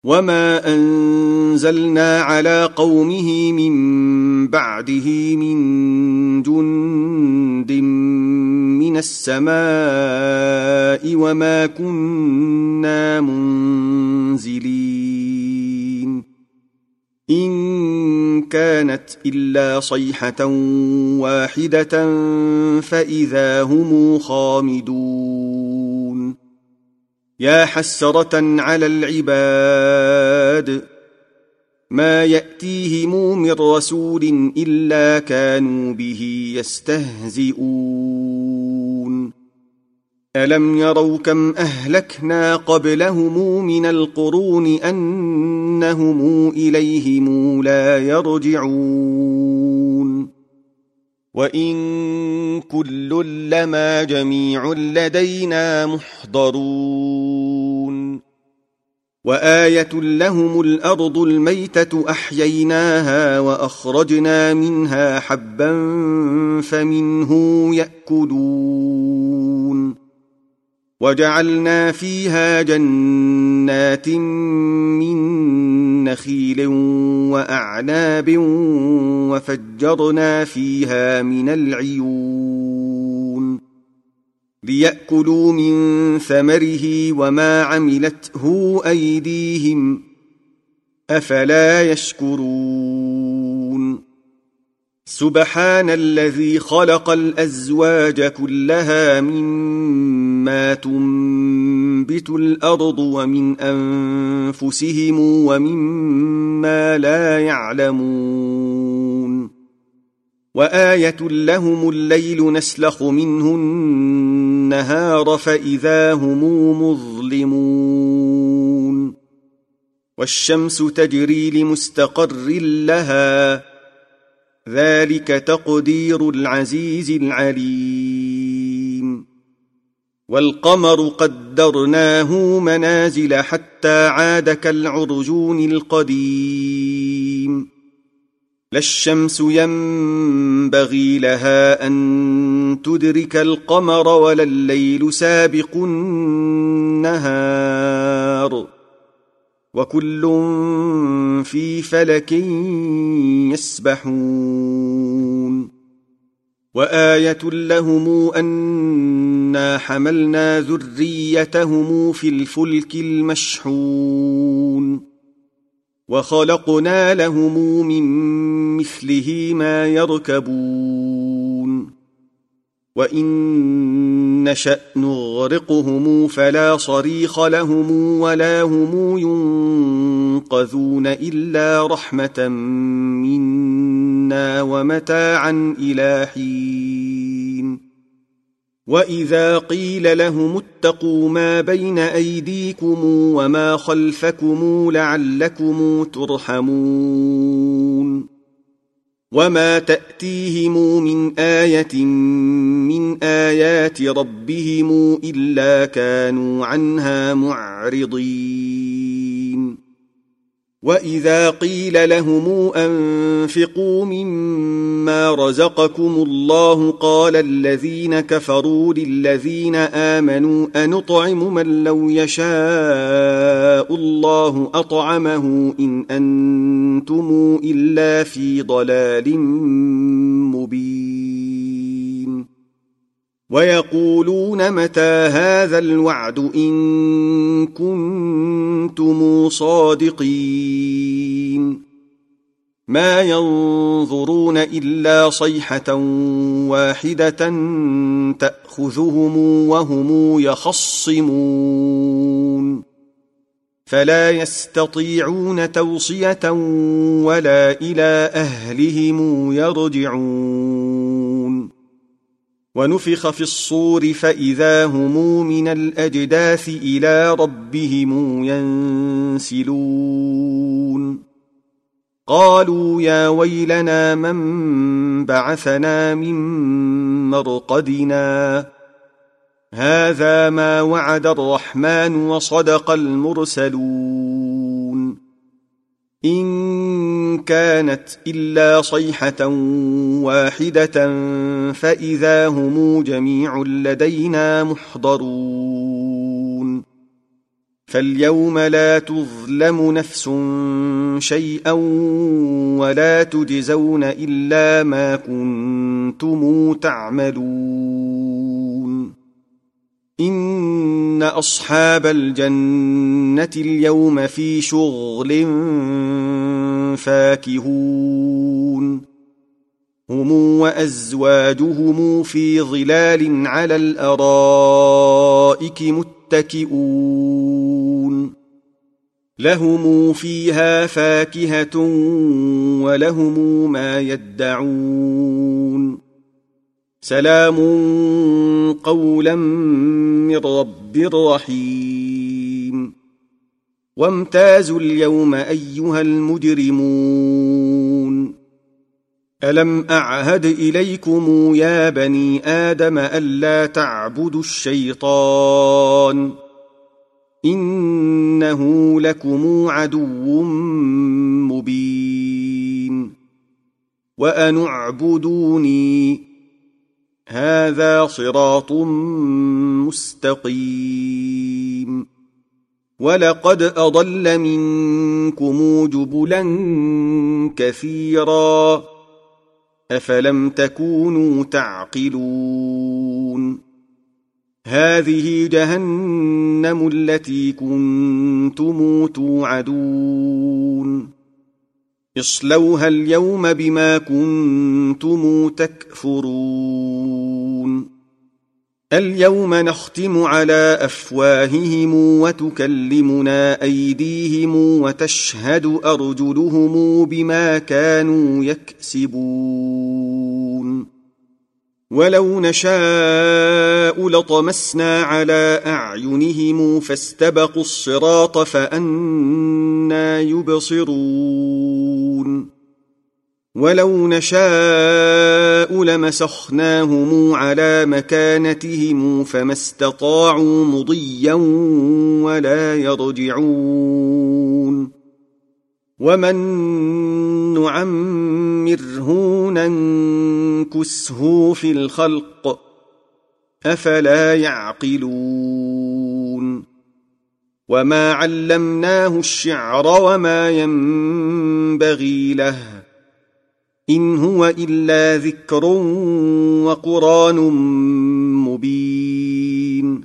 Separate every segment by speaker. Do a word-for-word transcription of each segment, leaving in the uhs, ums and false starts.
Speaker 1: وما أنزلنا على قومه من بعده من جند من السماء وما كنا منزلين إن كانت إلا صيحة واحدة فإذا هم خامدون يا حسرة على العباد ما يأتيهم من رسول إلا كانوا به يستهزئون ألم يروا كم أهلكنا قبلهم من القرون أنهم إليهم لا يرجعون وإن كل لما جميع لدينا محضرون وآية لهم الأرض الميتة أحييناها وأخرجنا منها حبا فمنه يأكلون وجعلنا فيها جنات من نخيل وأعناب وفجرنا فيها من العيون ليأكلوا من ثمره وما عملته أيديهم أفلا يشكرون سبحان الذي خلق الأزواج كلها مما تنبت الأرض ومن أنفسهم ومما لا يعلمون وآية لهم الليل نسلخ منه النهار فإذا هم مظلمون والشمس تجري لمستقر لها ذلك تقدير العزيز العليم والقمر قدرناه منازل حتى عاد كالعرجون القديم لا الشمس ينبغي لها أن تدرك القمر ولا الليل سابق النهار وكل في فلك يسبحون وآية لهم أنا حملنا ذريتهم في الفلك المشحون وخلقنا لهم من مثله ما يركبون وإن نشأ نغرقهم فلا صريخ لهم ولا هم ينقذون إلا رحمة منا ومتاعا إلى حين وإذا قيل لهم اتقوا ما بين أيديكم وما خلفكم لعلكم ترحمون وما تأتيهم من آية من آيات ربهم إلا كانوا عنها معرضين وإذا قيل لهم أنفقوا مما رزقكم الله قال الذين كفروا للذين آمنوا أنطعم من لو يشاء الله أطعمه إن أنتم إلا في ضلال مبين ويقولون متى هذا الوعد إن كنتم صادقين ما ينظرون إلا صيحة واحدة تأخذهم وهم يخصمون فلا يستطيعون توصية ولا إلى أهلهم يرجعون ونفخ في الصور فإذا هم من الأجداث إلى ربهم ينسلون قالوا يا ويلنا من بعثنا من مرقدنا هذا ما وعد الرحمن وصدق المرسلون إن كانت إلا صيحة واحدة فإذا هم جميع لدينا محضرون فاليوم لا تظلم نفس شيئا ولا تجزون إلا ما كنتم تعملون إن أصحاب الجنة اليوم في شغل فاكهون هم وأزواجهم في ظلال على الأرائك متكئون لهم فيها فاكهة ولهم ما يدعون سلام قولا من رب رحيم وامتازوا اليوم أيها المجرمون ألم أعهد إليكم يا بني آدم ألا تعبدوا الشيطان إنه لكم عدو مبين وأن اعبدوني هذا صراط مستقيم ولقد أضل منكم جبلا كثيرا أفلم تكونوا تعقلون هذه جهنم التي كنتم توعدون اصلوها اليوم بما كنتم تكفرون اليوم نختم على أفواههم وتكلمنا أيديهم وتشهد أرجلهم بما كانوا يكسبون ولو نشاء لطمسنا على أعينهم فاستبقوا الصراط فأنى يبصرون ولو نشاء لمسخناهم على مكانتهم فما استطاعوا مضيا ولا يرجعون ومن نعمره ننكسه في الخلق أفلا يعقلون وما علمناه الشعر وما ينبغي له إن هو إلا ذكر وقرآن مبين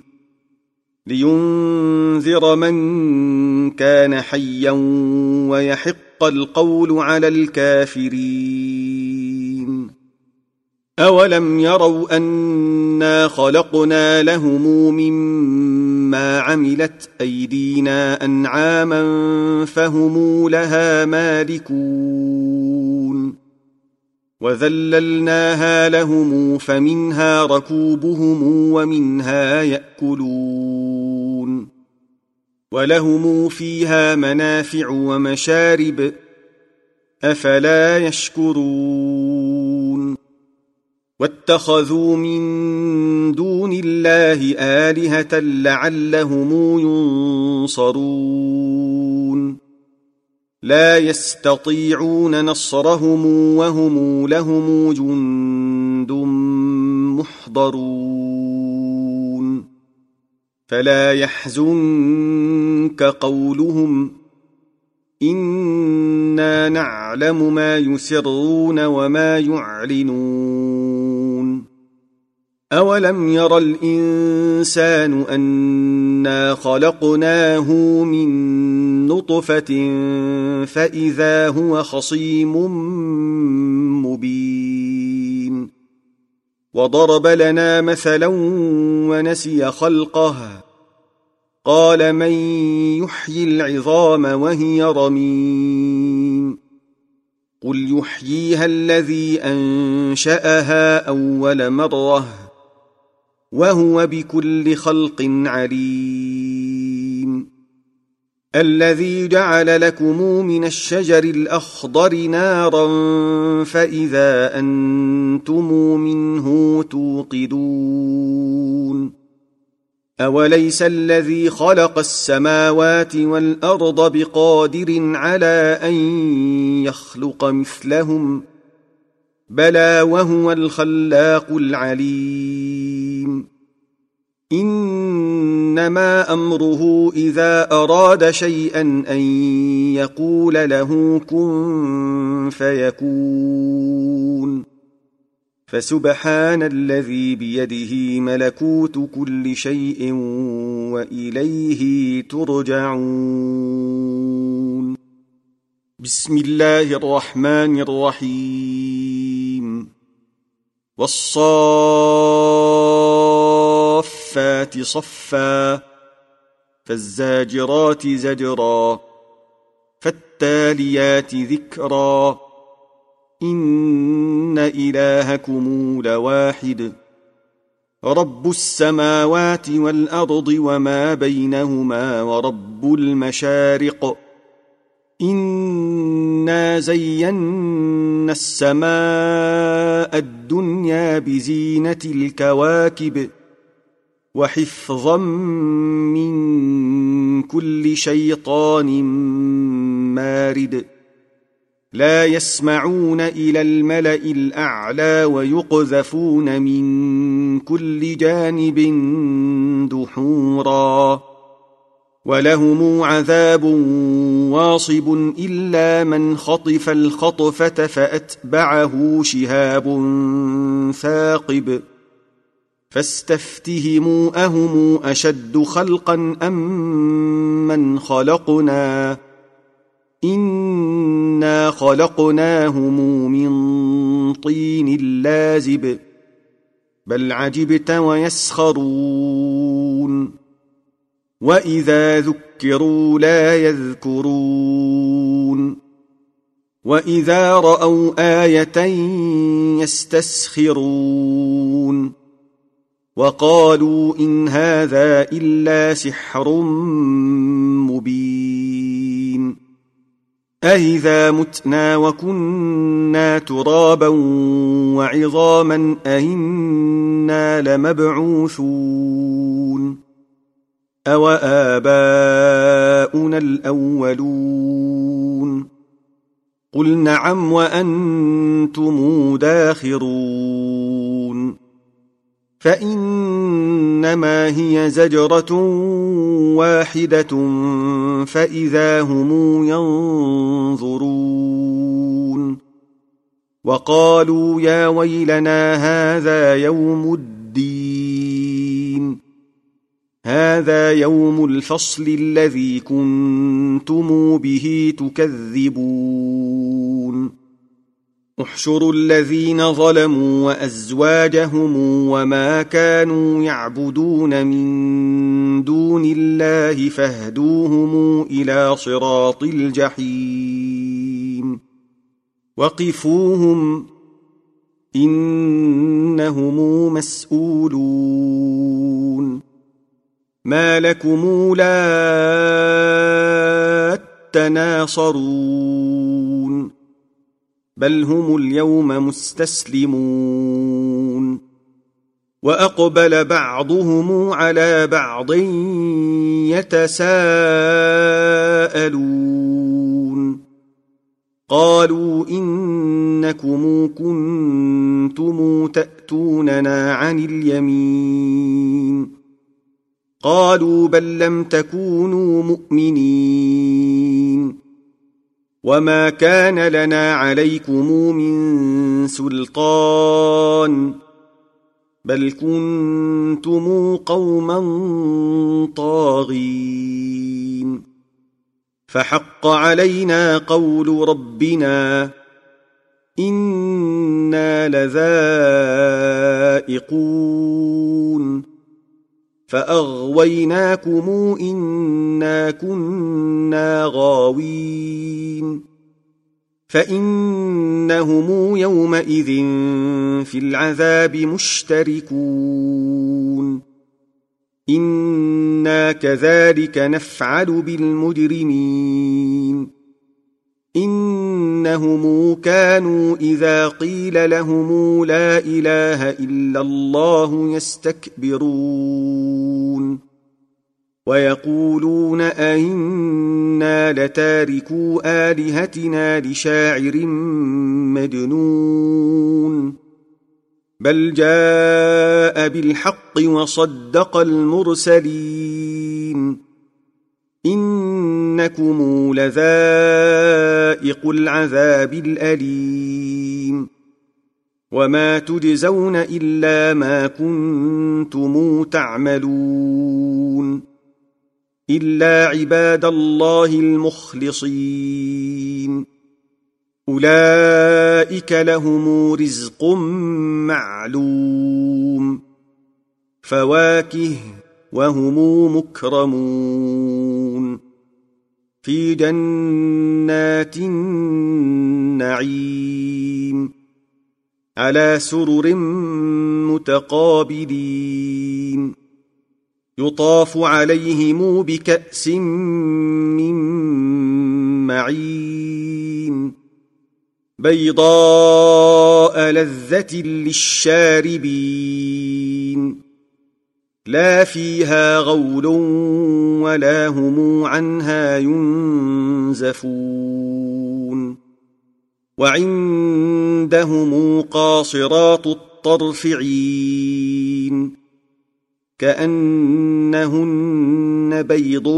Speaker 1: لينذر من كان حيا ويحق القول على الكافرين أولم يروا أنا خلقنا لهم مما عملت أيدينا أنعاما فهم لها مالكون وذللناها لهم فمنها ركوبهم ومنها يأكلون ولهم فيها منافع ومشارب أفلا يشكرون واتخذوا من دون الله آلهة لعلهم ينصرون لا يستطيعون نصرهم وهم لهم جند محضرون فلا يحزنك قولهم إنا نعلم ما يسرون وما يعلنون أولم ير الإنسان أنا خلقناه من نطفة فإذا هو خصيم مبين وضرب لنا مثلا ونسي خلقه قال من يحيي العظام وهي رميم قل يحييها الذي أنشأها أول مرة وهو بكل خلق عليم الذي جعل لكم من الشجر الأخضر نارا فإذا أنتم منه توقدون أوليس الذي خلق السماوات والأرض بقادر على أن يخلق مثلهم بلى وهو الخلاق العليم إنما أمره إذا أراد شيئا أن يقول له كن فيكون فسبحان الذي بيده ملكوت كل شيء وإليه ترجعون. بسم الله الرحمن الرحيم. والصافات صفا فالزاجرات زجرا فالتاليات ذكرا إن إلهكم لواحد رب السماوات والأرض وما بينهما ورب المشارق إنا زينا السماء الدنيا بزينة الكواكب وحفظا من كل شيطان مارد لا يسمعون إلى الملأ الأعلى ويقذفون من كل جانب دحورا ولهم عذاب واصب إلا من خطف الخطفة فأتبعه شهاب ثاقب فاستفتهموا أهم أشد خلقا أم من خلقنا إنا خلقناهم من طين لازب بل عجبت ويسخرون وإذا ذكروا لا يذكرون وإذا رأوا آية يستسخرون وقالوا إن هذا إلا سحر مبين أإذا متنا وكنا ترابا وعظاما أإنا لمبعوثون أوآباؤنا الأولون قل نعم وأنتم داخرون فإنما هي زجرة واحدة فإذا هم ينظرون وقالوا يا ويلنا هذا يوم الدين هذا يوم الفصل الذي كنتم به تكذبون احشروا الذين ظلموا وأزواجهم وما كانوا يعبدون من دون الله فاهدوهم إلى صراط الجحيم وقفوهم إنهم مسؤولون ما لكم لا تناصرون بل هم اليوم مستسلمون وأقبل بعضهم على بعض يتساءلون قالوا إنكم كنتم تأتوننا عن اليمين قالوا بل لم تكونوا مؤمنين وما كان لنا عليكم من سلطان بل كنتم قوما طاغين فحق علينا قول ربنا إنا لذائقون فأغويناكم إنا كنا غاوين فإنهم يومئذ في العذاب مشتركون إنا كذلك نفعل بالمجرمين إنهم كانوا إذا قيل لهم لا إله إلا الله يستكبرون ويقولون أئنا لتاركو آلهتنا لشاعر مجنون بل جاء بالحق وصدق المرسلين إنكم لذائق العذاب الأليم وما تجزون إلا ما كنتم تعملون إلا عباد الله المخلصين أولئك لهم رزق معلوم فواكه وهم مكرمون في جنات النعيم على سرر متقابلين يطاف عليهم بكأس من معين بيضاء لذة للشاربين لا فيها غول ولا هم عنها ينزفون وعندهم قاصرات الطرف عين كأنهن بيض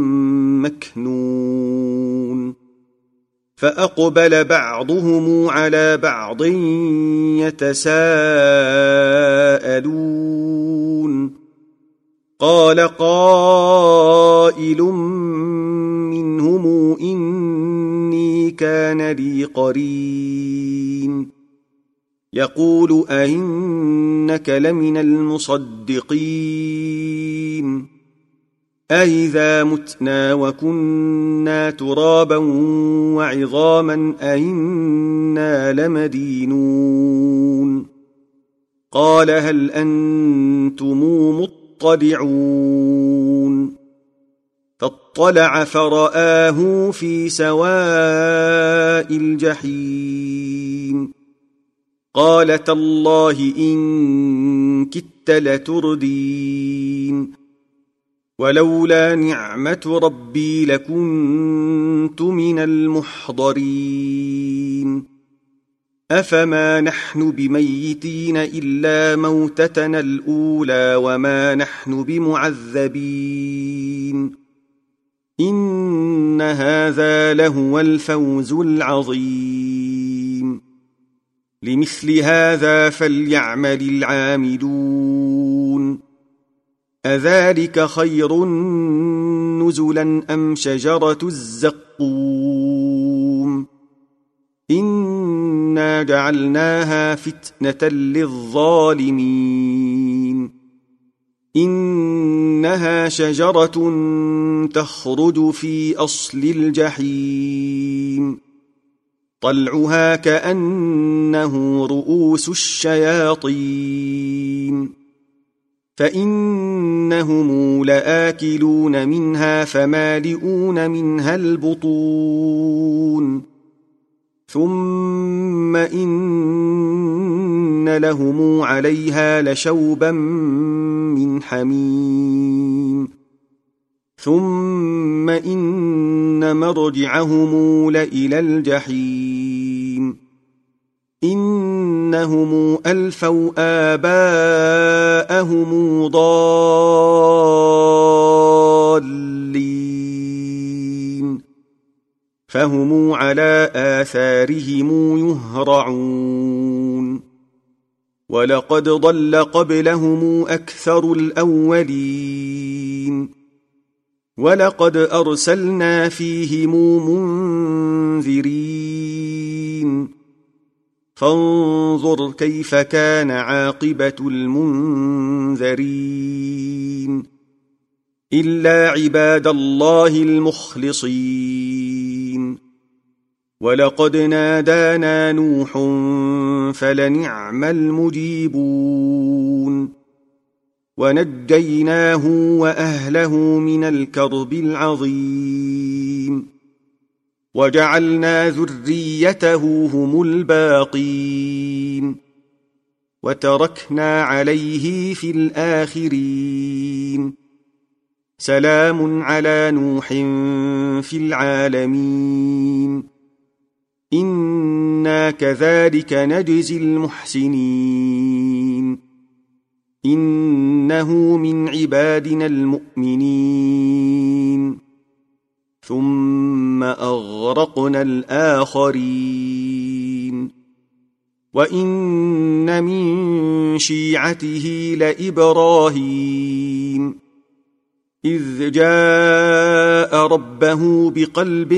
Speaker 1: مكنون فأقبل بعضهم على بعض يتساءلون قال قائل منهم إني كان لي قرين يقول أئنك لمن المصدقين أئذا متنا وكنا ترابا وعظاما أئنا لمدينون قال هل أنتم مطلعون فاطلع فرآه في سواء الجحيم قال تالله إن كدت لتردين ولولا نعمة ربي لكنت من المحضرين أفما نحن بميتين إلا موتتنا الأولى وما نحن بمعذبين إن هذا لهو الفوز العظيم لمثل هذا فليعمل العاملون أذلك خير نزلا أم شجرة الزقوم إنا جعلناها فتنة للظالمين إنها شجرة تخرج في أصل الجحيم طلعها كأنه رؤوس الشياطين فإنهم لآكلون منها فمالئون منها البطون ثم إن لهم عليها لشوبا من حميم ثم إن مرجعهم لإلى الجحيم إنهم ألفوا آباءهم ضالين فهم على آثارهم يهرعون ولقد ضل قبلهم أكثر الأولين ولقد أرسلنا فيهم منذرين فانظر كيف كان عاقبة المنذرين إلا عباد الله المخلصين ولقد نادانا نوح فلنعم المجيبون ونجيناه وأهله من الكرب العظيم وجعلنا ذريته هم الباقين وتركنا عليه في الآخرين سلام على نوح في العالمين إنا كذلك نجزي المحسنين إنه من عبادنا المؤمنين ثم أغرقنا الآخرين وإن من شيعته لإبراهيم إذ جاء ربه بقلب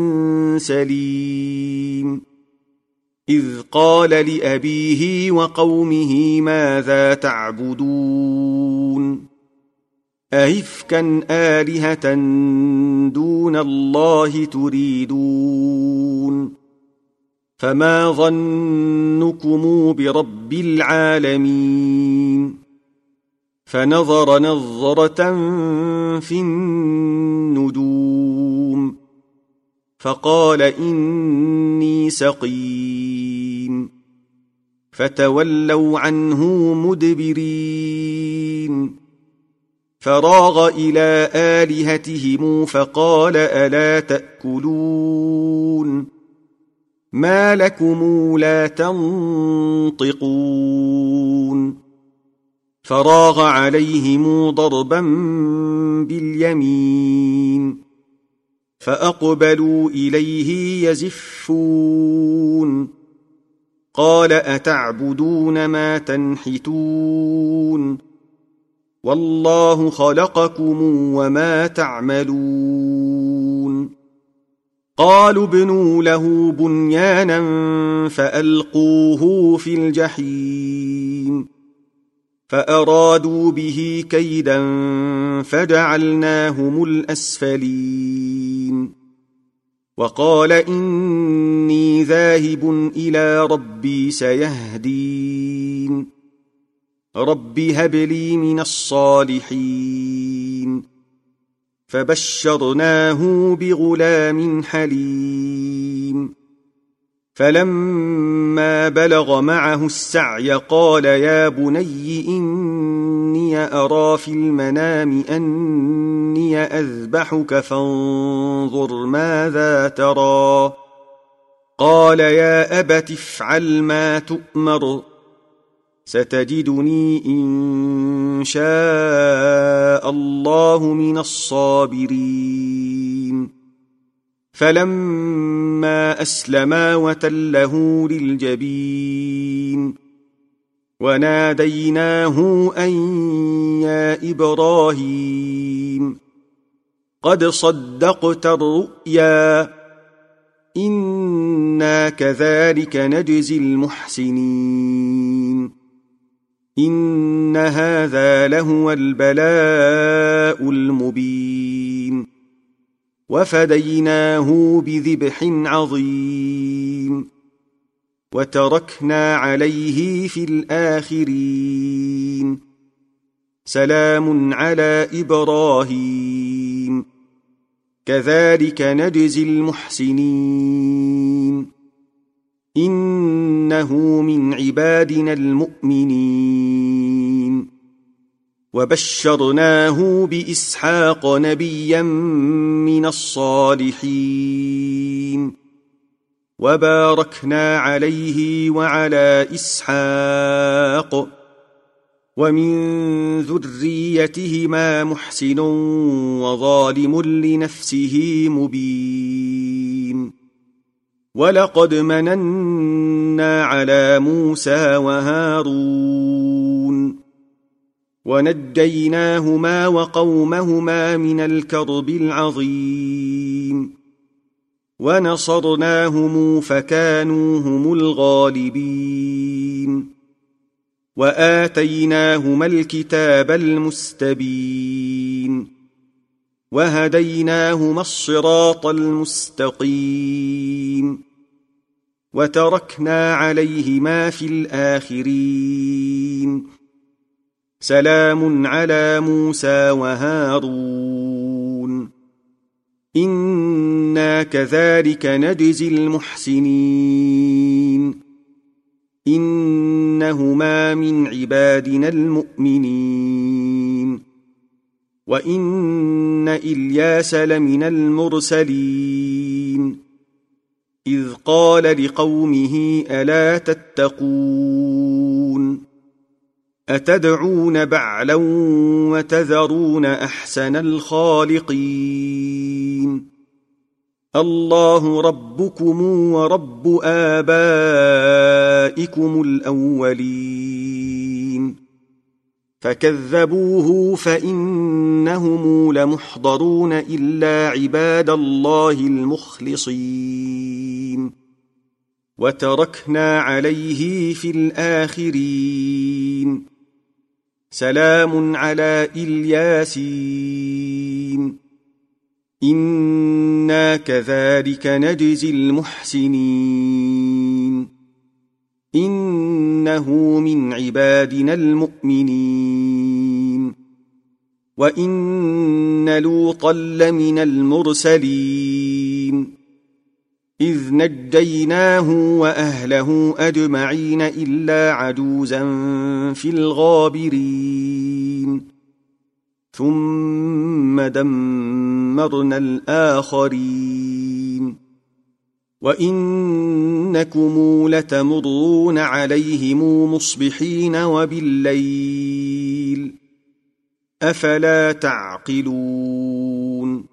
Speaker 1: سليم إذ قال لأبيه وقومه ماذا تعبدون أئفكا آلهة دون الله تريدون فما ظنكم برب العالمين فنظر نظرة في النجوم فقال إني سقيم فتولوا عنه مدبرين فراغ إلى آلهتهم فقال ألا تأكلون ما لكم لا تنطقون فراغ عليهم ضربا باليمين فأقبلوا إليه يزفون قال أتعبدون ما تنحتون والله خلقكم وما تعملون قالوا ابنوا له بنيانا فألقوه في الجحيم فأرادوا به كيدا فجعلناهم الأسفلين وقال إني ذاهب إلى ربي سيهدين رب هب لي من الصالحين فبشرناه بغلام حليم فلما بلغ معه السعي قال يا بني إني أرى في المنام أني أذبحك فانظر ماذا ترى قال يا أبت افعل ما تؤمر ستجدني إن شاء الله من الصابرين فلما أسلما وتله للجبين وناديناه أن يا إبراهيم قد صدقت الرؤيا إنا كذلك نجزي المحسنين إن هذا لهو البلاء المبين وفديناه بذبح عظيم وتركنا عليه في الآخرين سلام على إبراهيم كذلك نجزي المحسنين إنه من عبادنا المؤمنين وبشرناه بإسحاق نبيا من الصالحين وباركنا عليه وعلى إسحاق ومن ذريتهما محسن وظالم لنفسه مبين ولقد مننا على موسى وهارون ونجيناهما وقومهما من الكرب العظيم ونصرناهم فكانوا هم الغالبين وآتيناهما الكتاب المستبين وهديناهما الصراط المستقيم وتركنا عليهما في الآخرين سلام على موسى وهارون إنا كذلك نجزي المحسنين إنهما من عبادنا المؤمنين وإن إلياس لمن المرسلين إذ قال لقومه ألا تتقون أتدعون بعلا وتذرون أحسن الخالقين الله ربكم ورب آبائكم الأولين فكذبوه فإنهم لمحضرون إلا عباد الله المخلصين وتركنا عليه في الآخرين سلام على الياسين إنا كذلك نجزي المحسنين إنه من عبادنا المؤمنين وإن لوطا لمن المرسلين إذ نجيناه وأهله أجمعين إلا عجوزا في الغابرين ثم دمرنا الآخرين وإنكم لتمرون عليهم مصبحين وبالليل أفلا تعقلون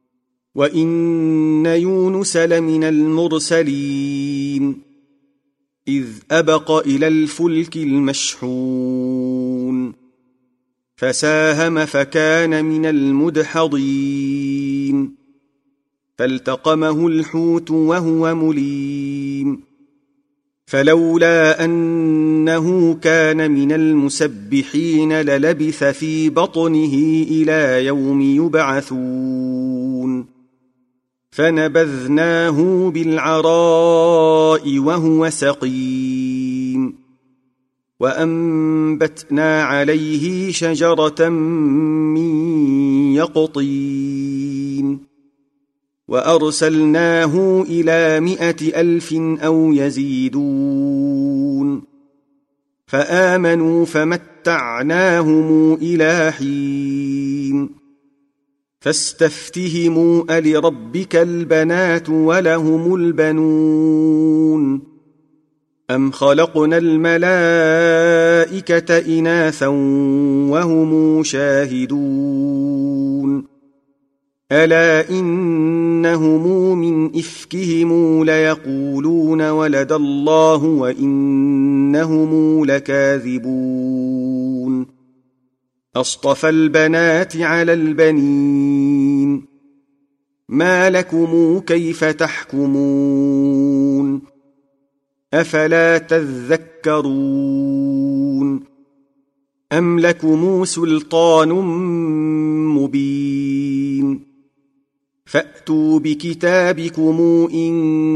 Speaker 1: وإن يونس لمن المرسلين إذ أبق إلى الفلك المشحون فساهم فكان من المدحضين فالتقمه الحوت وهو مليم فلولا أنه كان من المسبحين للبث في بطنه إلى يوم يبعثون فنبذناه بالعراء وهو سقيم وأنبتنا عليه شجرة من يقطين وأرسلناه إلى مائة ألف أو يزيدون فآمنوا فمتعناهم إلى حين فاستفتهموا ألربك البنات ولهم البنون أم خلقنا الملائكة إناثا وهم شاهدون ألا إنهم من إفكهم ليقولون ولد الله وإنهم لكاذبون أصطفى البنات على البنين ما لكم كيف تحكمون أفلا تذكرون أم لكم سلطان مبين فأتوا بكتابكم إن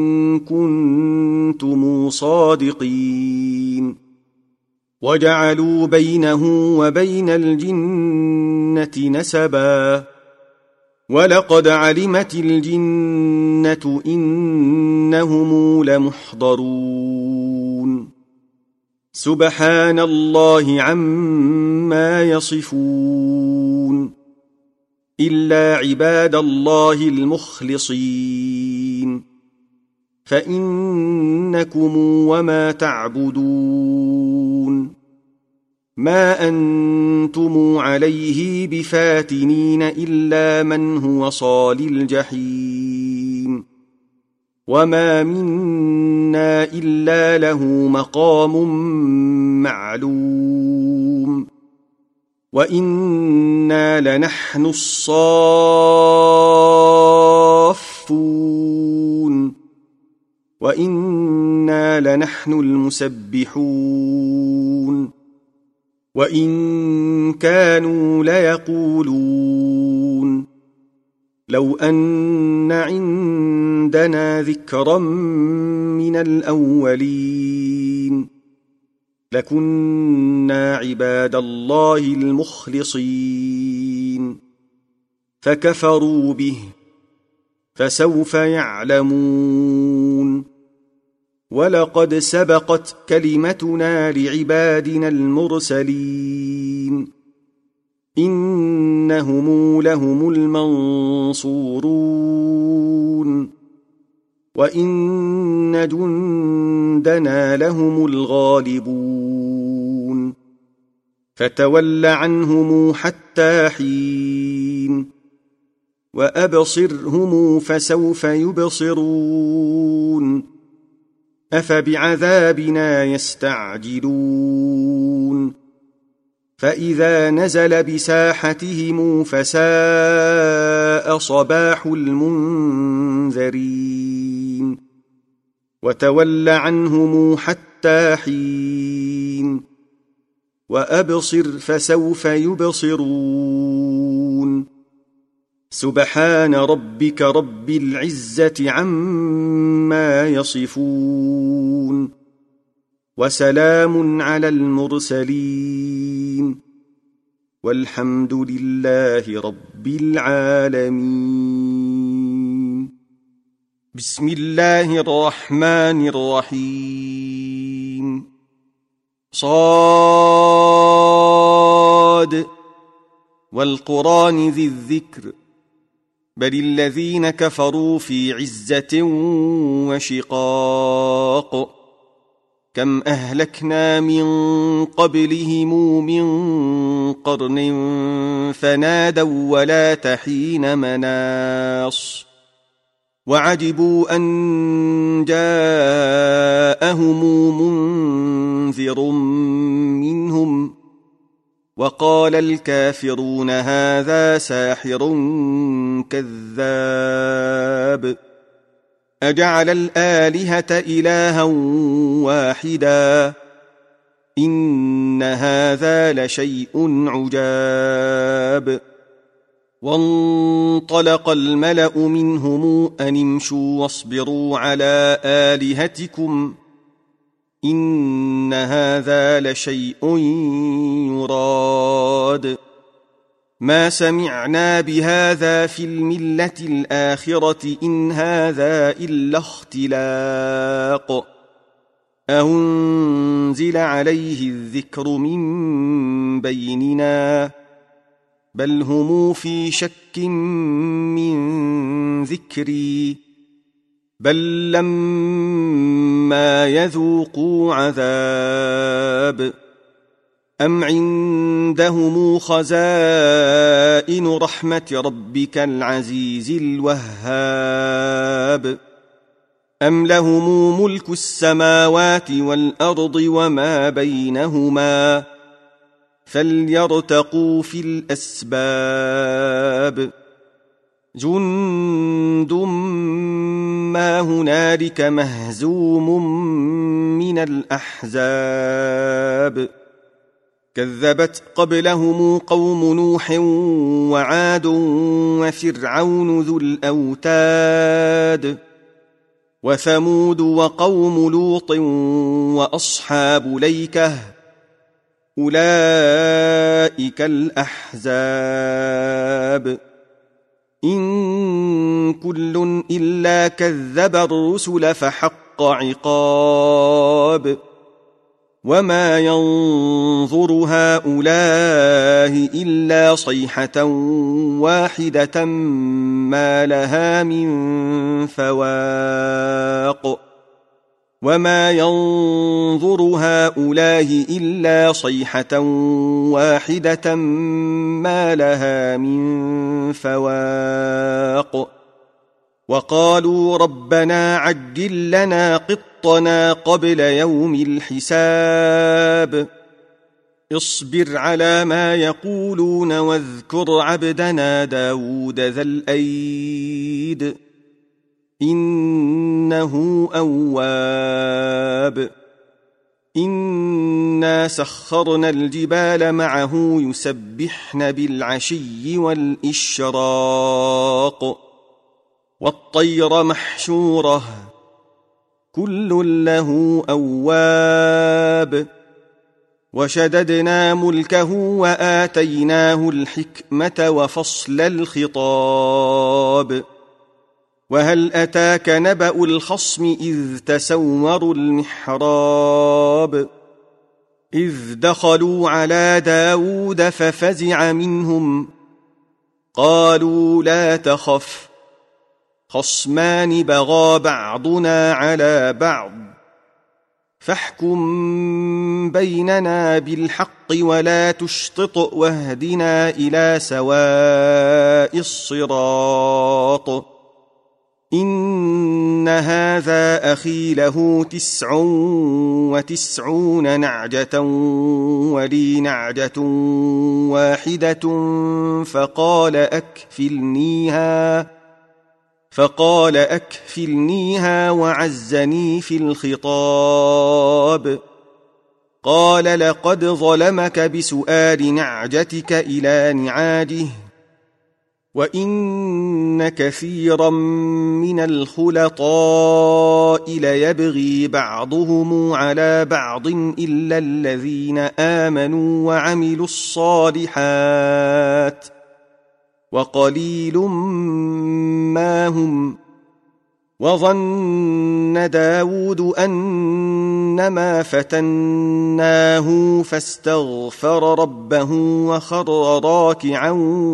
Speaker 1: كنتم صادقين وجعلوا بينه وبين الجنة نسبا ولقد علمت الجنة إنهم لمحضرون سبحان الله عما يصفون إلا عباد الله المخلصين فإنكم وما تعبدون ما أنتم عليه بفاتنين إلا من هو صال الجحيم وما منا إلا له مقام معلوم وإنا لنحن الصافون وإنا لنحن المسبحون وإن كانوا ليقولون لو أن عندنا ذكرا من الأولين لكنا عباد الله المخلصين فكفروا به فسوف يعلمون ولقد سبقت كلمتنا لعبادنا المرسلين إنهم لهم المنصورون وإن جندنا لهم الغالبون فتول عنهم حتى حين وأبصرهم فسوف يبصرون أفبعذابنا يستعجلون فإذا نزل بساحتهم فساء صباح المنذرين وتول عنهم حتى حين وأبصر فسوف يبصرون سبحان ربك رب العزة عما يصفون وسلام على المرسلين والحمد لله رب العالمين. بسم الله الرحمن الرحيم. صاد والقرآن ذي الذكر بل الذين كفروا في عزة وشقاق كم أهلكنا من قبلهم من قرن فنادوا ولا تحين مناص وعجبوا أن جاءهم منذر منهم وقال الكافرون هذا ساحر كذاب أجعل الآلهة إلها واحدا إن هذا لشيء عجاب وانطلق الملأ منهم أن امشوا واصبروا على آلهتكم إن هذا لشيء يراد ما سمعنا بهذا في الملة الآخرة إن هذا إلا اختلاق أنزل عليه الذكر من بيننا بل هم في شك من ذكري بل لما يذوقوا عذاب أم عندهم خزائن رحمة ربك العزيز الوهاب أم لهم ملك السماوات والأرض وما بينهما فليرتقوا في الأسباب جند ما هنالك مهزوم من الأحزاب كذبت قبلهم قوم نوح وعاد وفرعون ذو الأوتاد وثمود وقوم لوط وأصحاب ليكة أولئك الأحزاب إن كل إلا كذب الرسل فحق عقاب وما ينظر هؤلاء إلا صيحة واحدة ما لها من فواق وما ينظر هؤلاء إلا صيحة واحدة ما لها من فواق وقالوا ربنا عجل لنا قطنا قبل يوم الحساب اصبر على ما يقولون واذكر عبدنا داود ذا الأيد إنه أواب إنا سخرنا الجبال معه يسبحن بالعشي والإشراق والطير محشورة كل له أواب وشددنا ملكه وآتيناه الحكمة وفصل الخطاب وهل أتاك نبأ الخصم إذ تسوروا المحراب إذ دخلوا على داود ففزع منهم قالوا لا تخف خصمان بغى بعضنا على بعض فاحكم بيننا بالحق ولا تشطط واهدنا إلى سواء الصراط إن هذا أخي له تسع وتسعون نعجة ولي نعجة واحدة فقال أكفلنيها فقال أكفلنيها وعزني في الخطاب قال لقد ظلمك بسؤال نعجتك إلى نعاجه وإن كثيرا من الخلطاء ليبغي بعضهم على بعض إلا الذين آمنوا وعملوا الصالحات وقليل ما هم وظن داود أنما فتناه فاستغفر ربه وخر راكعا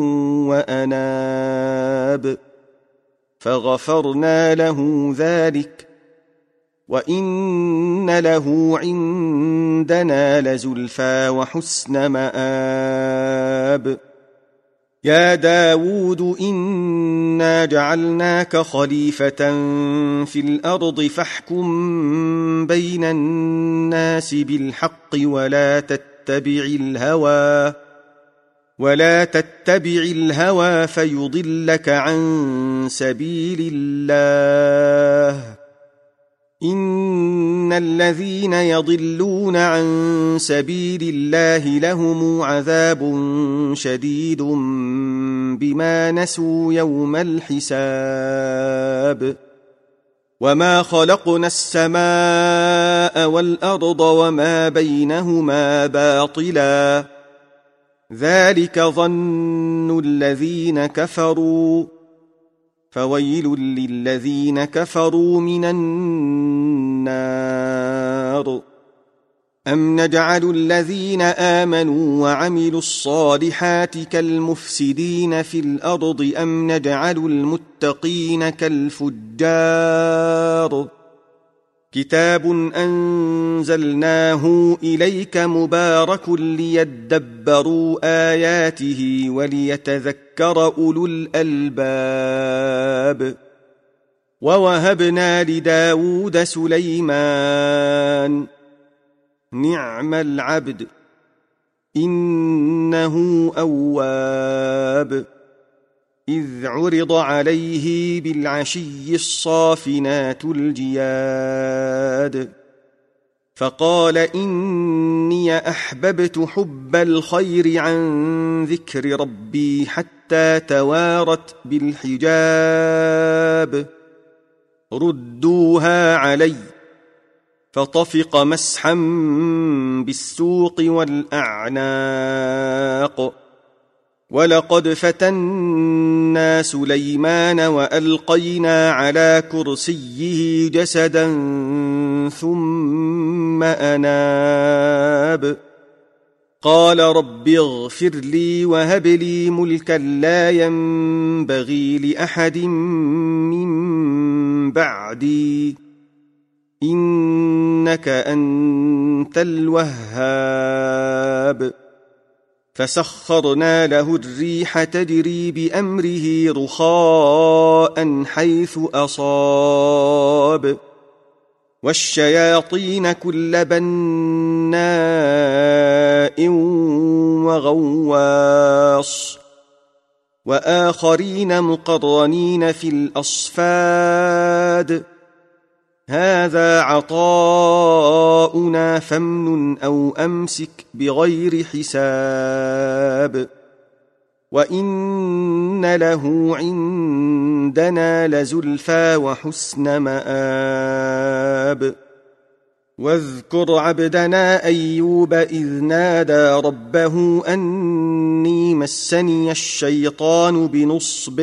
Speaker 1: وأناب فغفرنا له ذلك وإن له عندنا لزلفى وحسن مآب يا داود إنا جعلناك خليفة في الأرض فاحكم بين الناس بالحق ولا تتبع الهوى ولا تتبع الهوى فيضلك عن سبيل الله إن الذين يضلون عن سبيل الله لهم عذاب شديد بما نسوا يوم الحساب وما خلقنا السماء والأرض وما بينهما باطلا ذلك ظن الذين كفروا فويل للذين كفروا من النار أم نجعل الذين آمنوا وعملوا الصالحات كالمفسدين في الأرض أم نجعل المتقين كالفجار كتاب أنزلناه إليك مبارك ليدبروا آياته وليتذكر أولو الألباب ووهبنا لداود سليمان نعم العبد إنه أواب إذ عرض عليه بالعشي الصافنات الجياد فقال إني أحببت حب الخير عن ذكر ربي حتى توارت بالحجاب ردوها علي فطفق مسحا بالسوق والأعناق ولقد فتنا سليمان وألقينا على كرسيه جسدا ثم أناب قال رب اغفر لي وهب لي ملكا لا ينبغي لأحد من بعدي إنك أنت الوهاب فسخرنا له الريح تجري بأمره رخاء حيث أصاب والشياطين كل بناء وغواص وآخرين مقرنين في الأصفاد هذا عطاؤنا فامنن أو أمسك بغير حساب وإن له عندنا لزلفى وحسن مآب واذكر عبدنا أيوب إذ نادى ربه أني مسني الشيطان بنصب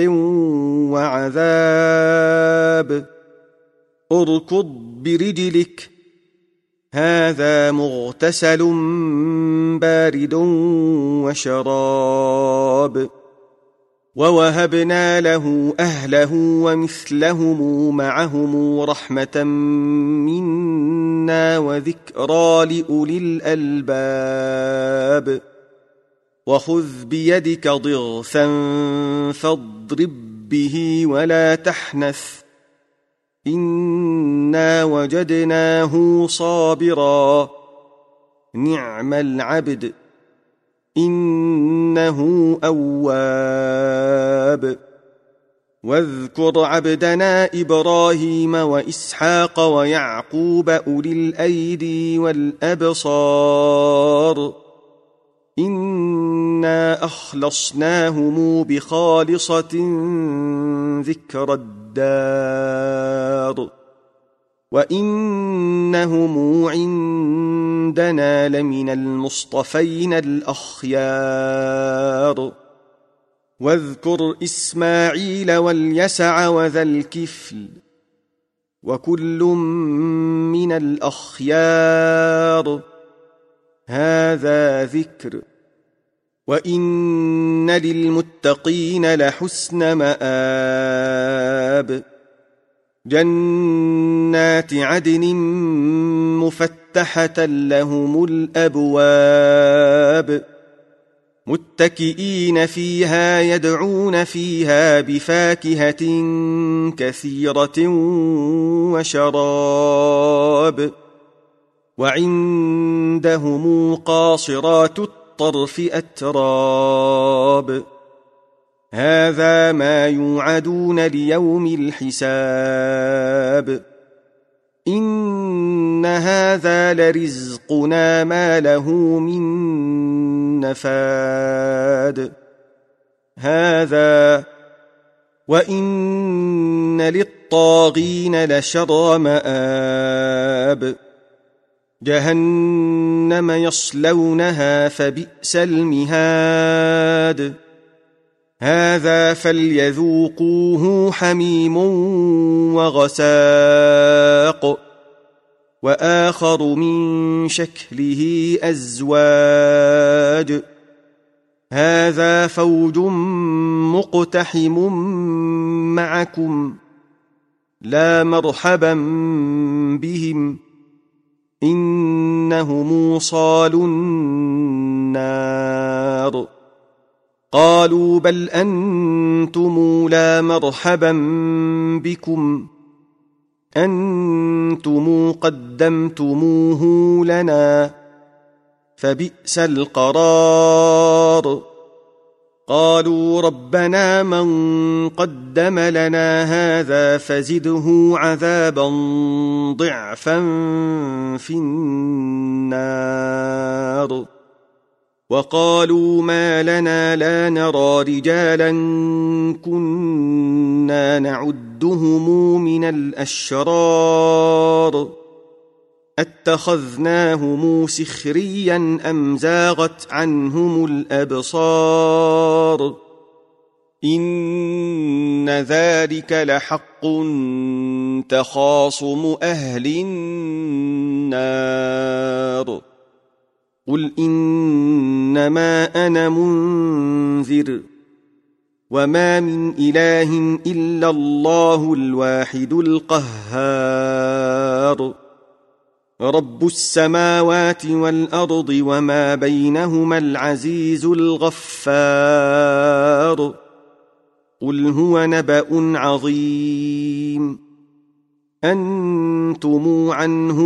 Speaker 1: وعذاب اركض برجلك هذا مغتسل بارد وشراب ووهبنا له أهله ومثلهم معهم رحمة منا وذكرى لأولي الألباب وخذ بيدك ضغثا فاضرب به ولا تحنث إنا وجدناه صابرا نعم العبد إنه أواب واذكر عبدنا إبراهيم وإسحاق ويعقوب أولي الأيدي والأبصار إنا أخلصناهم بخالصة ذكر الدار وإنهم عندنا لمن المصطفين الأخيار واذكر إسماعيل واليسع وذا الكفل وكل من الأخيار هذا ذكر وإن للمتقين لحسن مآب جنات عدن مفتحة لهم الأبواب متكئين فيها يدعون فيها بفاكهة كثيرة وشراب وعندهم قاصرات الطرف أتراب هذا ما يوعدون ليوم الحساب إن هذا لرزقنا ما له من نفاد هذا وإن للطاغين لشر مآب جهنم يصلونها فبئس المهاد هذا فليذوقوه حميم وغساق وآخر من شكله أزواج هذا فوج مقتحم معكم لا مرحبا بهم إنهم صالوا النار قالوا بل أنتم لا مرحبا بكم أنتم قدمتموه لنا فبئس القرار قالوا ربنا من قدم لنا هذا فزده عذابا ضعفا في النار وقالوا ما لنا لا نرى رجالا كنا نعدهم من الأشرار اتخذناهم سخريا أم زاغت عنهم الأبصار إن ذلك لحق تخاصم أهل النار قل إنما أنا منذر وما من إله إلا الله الواحد القهار رب السماوات والأرض وما بينهما العزيز الغفار قل هو نبأ عظيم أنتم عنه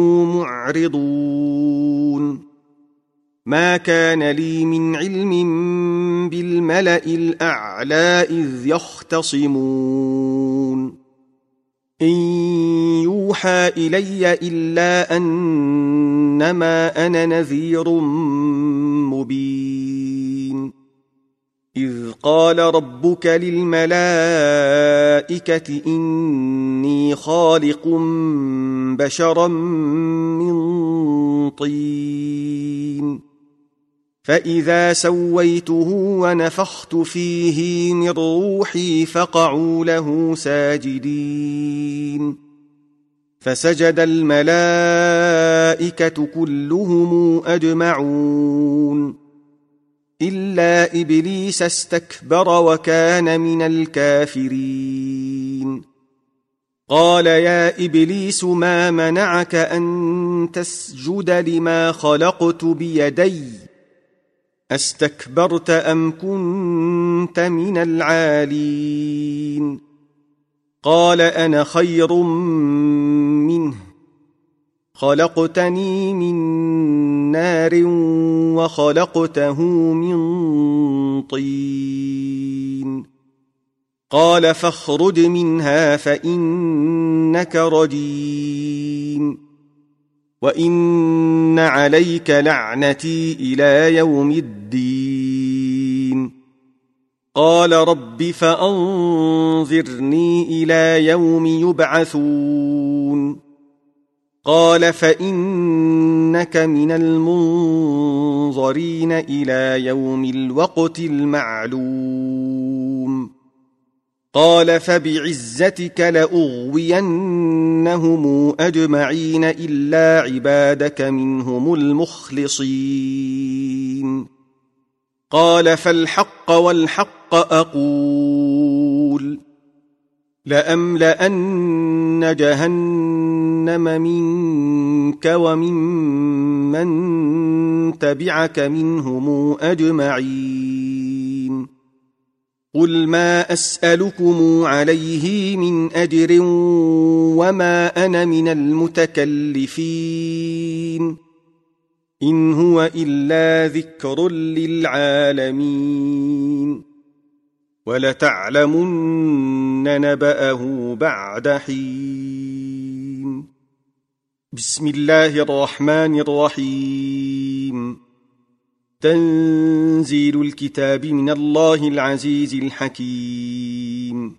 Speaker 1: معرضون ما كان لي من علم بالملأ الأعلى إذ يختصمون إن يوحى إلي إلا أنما أنا نذير مبين إذ قال ربك للملائكة إني خالق بشرا من طين فإذا سويته ونفخت فيه من روحي فقعوا له ساجدين فسجد الملائكة كلهم أجمعون إلا إبليس استكبر وكان من الكافرين قال يا إبليس ما منعك أن تسجد لما خلقت بيدي أستكبرت أم كنت من العالين قال أنا خير منه خلقتني من نار وخلقته من طين قال فاخرج منها فإنك رجيم وإن عليك لعنتي إلى يوم الدين قال رب فأنظرني إلى يوم يبعثون قال فإنك من المنظرين إلى يوم الوقت المعلوم قال فبعزتك لأغوينهم أجمعين إلا عبادك منهم المخلصين قال فالحق والحق أقول لأملأن جهنم منك وممن تبعك منهم أجمعين قل ما أسألكم عليه من أجر وما أنا من المتكلفين إن هو إلا ذكر للعالمين ولتعلمن نبأه بعد حين بسم الله الرحمن الرحيم تنزيل الكتاب من الله العزيز الحكيم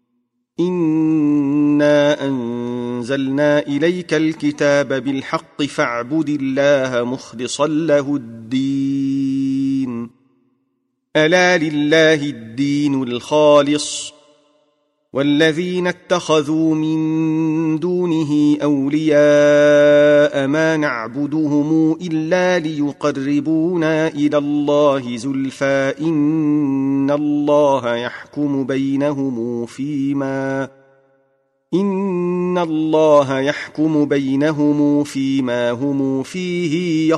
Speaker 1: إنا أنزلنا إليك الكتاب بالحق فاعبد الله مخلصا له الدين ألا لله الدين الخالص والذين اتخذوا من دونه أولياء ما نعبدهم إلا ليقربونا إلى الله زلفى إن الله يحكم بينهم فيما إن الله يحكم بينهم فيما هم فيه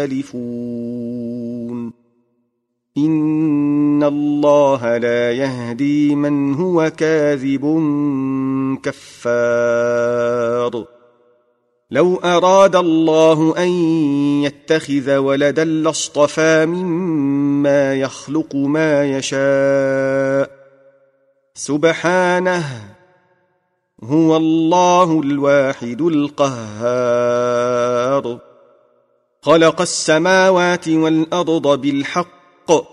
Speaker 1: يختلفون إن الله لا يهدي من هو كاذب كفار لو أراد الله أن يتخذ ولدا لاصطفى مما يخلق ما يشاء سبحانه هو الله الواحد القهار خلق السماوات والأرض بالحق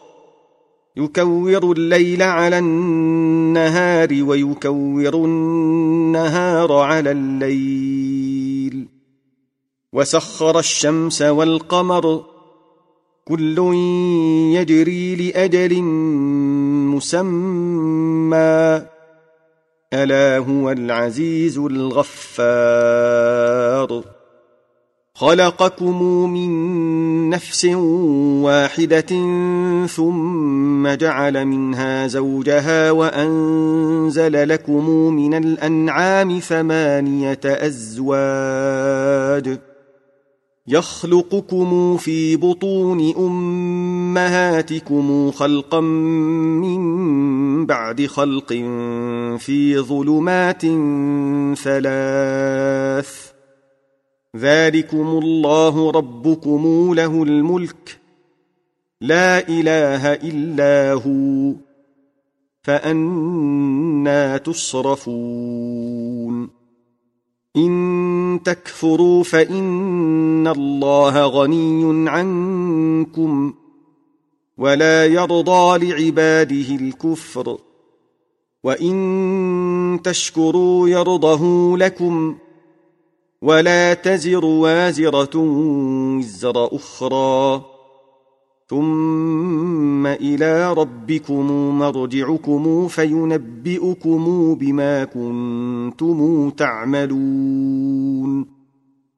Speaker 1: يكور الليل على النهار ويكور النهار على الليل وسخر الشمس والقمر كل يجري لأجل مسمى ألا هو العزيز الغفار خلقكم من نفس واحدة ثم جعل منها زوجها وأنزل لكم من الأنعام ثمانية أزواج يخلقكم في بطون أمهاتكم خلقا من بعد خلق في ظلمات ثلاث ذلكم الله ربكم له الملك لا إله إلا هو فأنى تصرفون إن تكفروا فإن الله غني عنكم ولا يرضى لعباده الكفر وإن تشكروا يرضه لكم ولا تزر وازرة وزر أخرى ثم إلى ربكم مرجعكم فينبئكم بما كنتم تعملون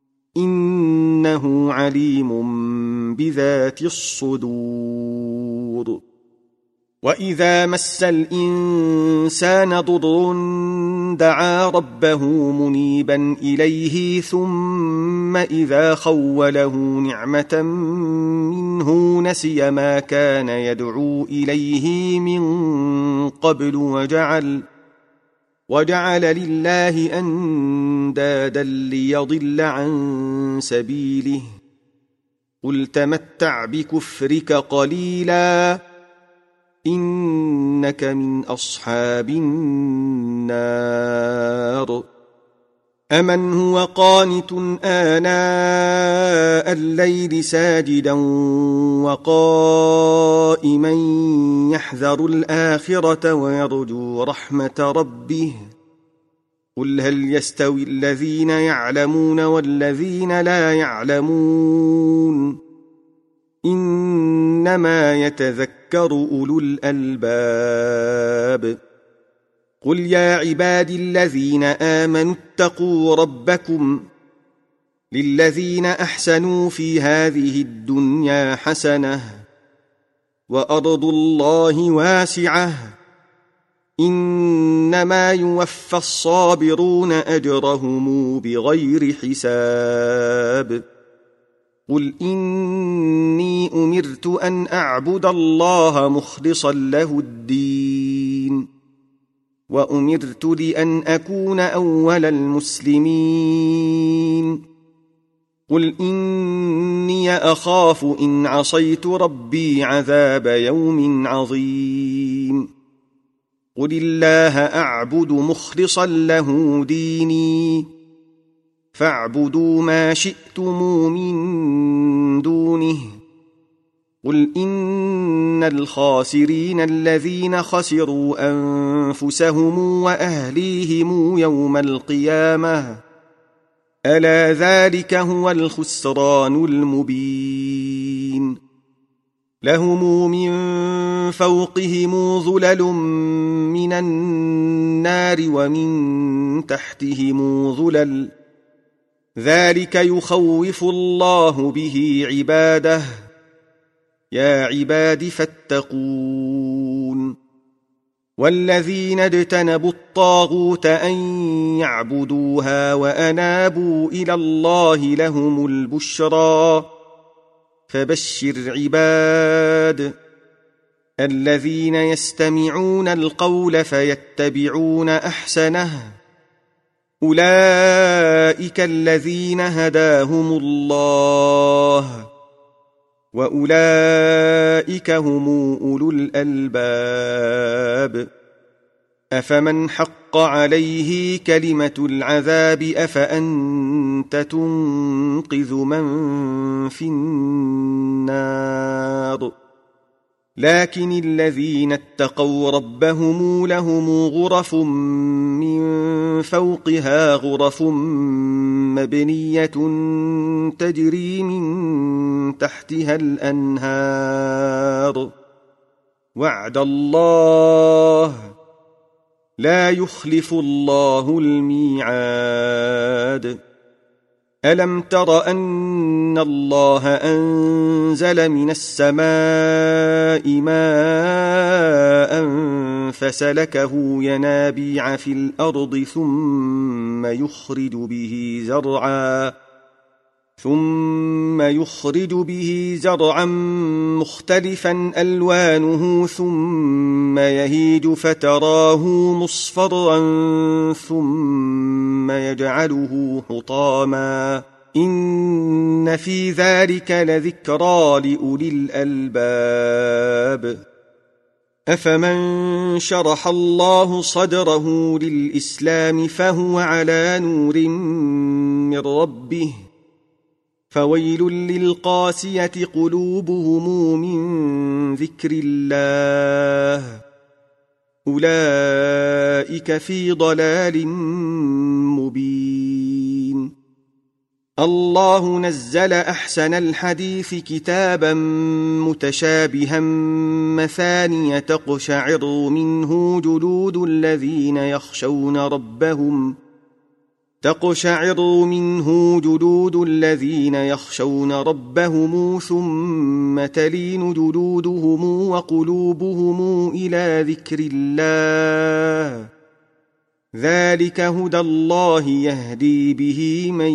Speaker 1: إنه عليم بذات الصدور الصدور وإذا مس الإنسان ضر دعا ربه منيبا إليه ثم إذا خوله نعمة منه نسي ما كان يدعو إليه من قبل وجعل وجعل لله أندادا ليضل عن سبيله قل تمتع بكفرك قليلا إنك من أصحاب النار أمن هو قانت آناء الليل ساجدا وقائما يحذر الآخرة ويرجو رحمة ربه قل هل يستوي الذين يعلمون والذين لا يعلمون إنما يتذكر أولو الألباب قل يا عبادي الذين آمنوا اتقوا ربكم للذين أحسنوا في هذه الدنيا حسنة وأرض الله واسعة إنما يوفى الصابرون أجرهم بغير حساب قل إني أمرت أن أعبد الله مخلصا له الدين وأمرت لأن أكون أول المسلمين قل إني أخاف إن عصيت ربي عذاب يوم عظيم قل الله أعبد مخلصا له ديني فاعبدوا ما شئتم من دونه قل إن الخاسرين الذين خسروا أنفسهم وأهليهم يوم القيامة ألا ذلك هو الخسران المبين لهم من فوقهم ظلل من النار ومن تحتهم ظلل ذلك يخوف الله به عباده يا عباد فاتقون والذين اجتنبوا الطاغوت أن يعبدوها وأنابوا إلى الله لهم البشرى فبشر عباد الذين يستمعون القول فيتبعون أحسنه أولئك الذين هداهم الله وأولئك هم أولو الألباب أفمن حق عليه كلمة العذاب أفأنت تنقذ من في النار لكن الذين اتقوا ربهم لهم غرف من فوقها غرف مبنية تجري من تحتها الأنهار وعد الله لا يخلف الله الميعاد ألم تر أن الله أنزل من السماء ماء فسلكه ينابيع في الأرض ثم يخرج به زرعا ثم يخرج به زرعا مختلفا ألوانه ثم يهيج فتراه مصفرا ثم يجعله حطاما إن في ذلك لذكرى لأولي الألباب أفمن شرح الله صدره للإسلام فهو على نور من ربه فويل للقاسية قلوبهم من ذكر الله أولئك في ضلال مبين الله نزل أحسن الحديث كتابا متشابها مثانية تقشعر منه جلود الذين يخشون ربهم تقشعر منه جلود الذين يخشون ربهم ثم تلين جلودهم وقلوبهم إلى ذكر الله ذلك هدى الله يهدي به من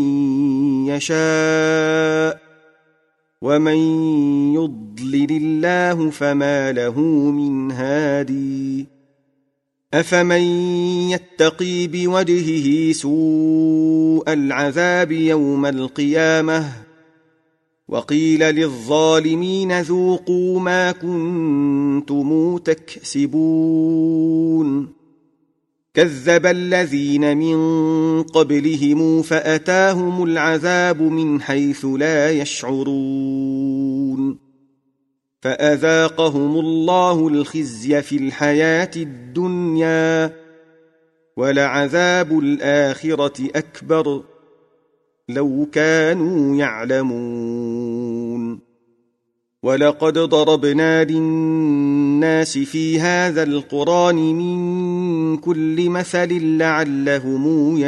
Speaker 1: يشاء ومن يضلل الله فما له من هادي أفمن يتقي بوجهه سوء العذاب يوم القيامة وقيل للظالمين ذوقوا ما كنتم تكسبون كذب الذين من قبلهم فأتاهم العذاب من حيث لا يشعرون فأذاقهم الله الخزي في الحياة الدنيا ولعذاب الآخرة أكبر لو كانوا يعلمون ولقد ضربنا للناس في هذا القرآن من كل مثل لعلهم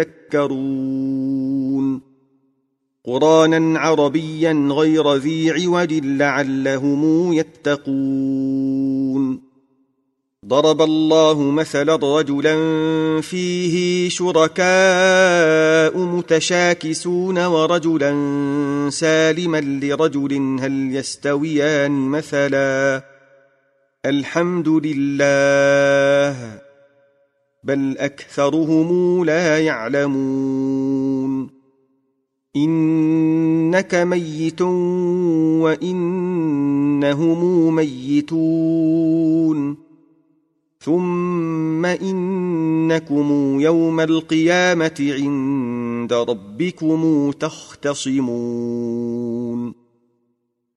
Speaker 1: يتذكرون قرآنا عربيا غير ذي عوج لعلهم يتقون ضرب الله مثلا رجلا فيه شركاء متشاكسون ورجلا سالما لرجل هل يستويان مثلا الحمد لله بل أكثرهم لا يعلمون إنك ميت وإنهم ميتون ثم إنكم يوم القيامة عند ربكم تختصمون